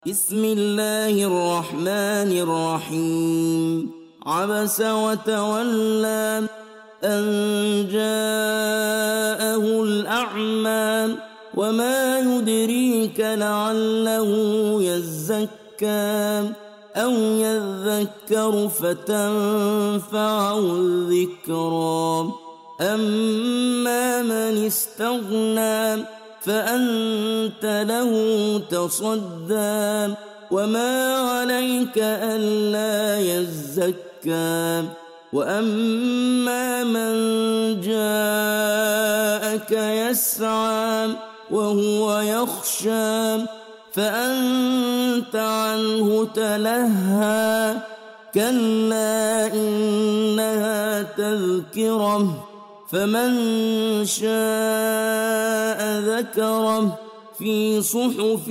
بسم الله الرحمن الرحيم. عبس وتولى أن جاءه الأعمى وما يدريك لعله يزكى أو يذكر فتنفعه الذكرى. أما من استغنى فأنت له تصدى وما عليك ألا يزكى. وأما من جاءك يسعى وهو يخشى فأنت عنه تلهى. كلا إنها تذكرة فمن شاء ذكره في صحف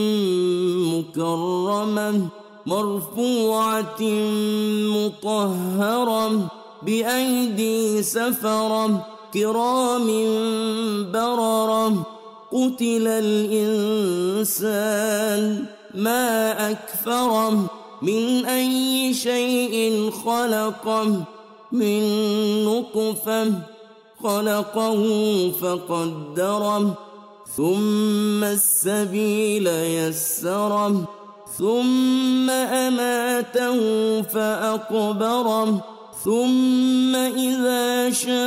مكرمة مرفوعة مطهرة بأيدي سفرة كرام بررة. قتل الإنسان ما أكفره من أي شيء خلقه من نطفة خلقه فقدره ثم السبيل يسره ثم أماته فأقبره ثم إذا شاء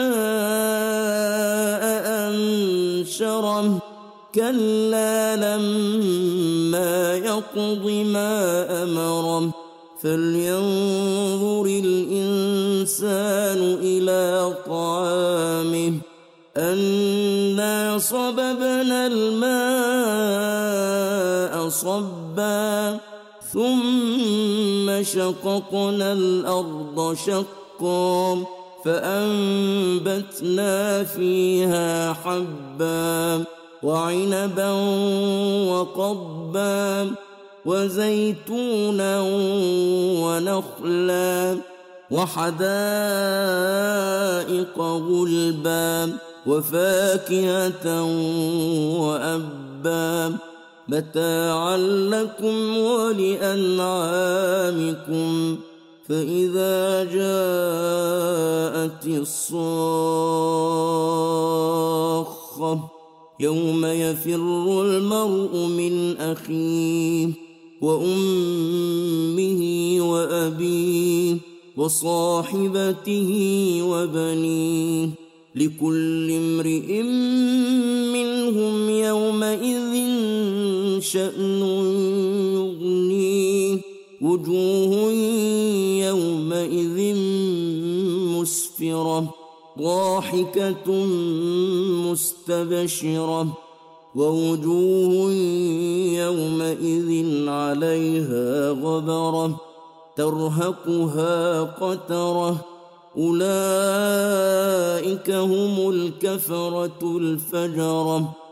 أنشره. كلا لما يقض ما أمره فلينظر الإنسان إلى طعامه أنا صببنا الماء صبا ثم شققنا الأرض شقا فأنبتنا فيها حبا وعنبا وقضبا وزيتونا ونخلا وحدائق غلبا وفاكهة وأبا متاعا لكم ولأنعامكم. فإذا جاءت الصاخة يوم يفر المرء من أخيه وأمه وأبيه وصاحبته وبنيه لكل امرئ منهم يومئذ شأن يغنيه. وجوه يومئذ مسفرة ضاحكة مستبشرة ووجوه يومئذ عليها غبرة ترهقها قترة. أولئك هم الكفرة الفجرة.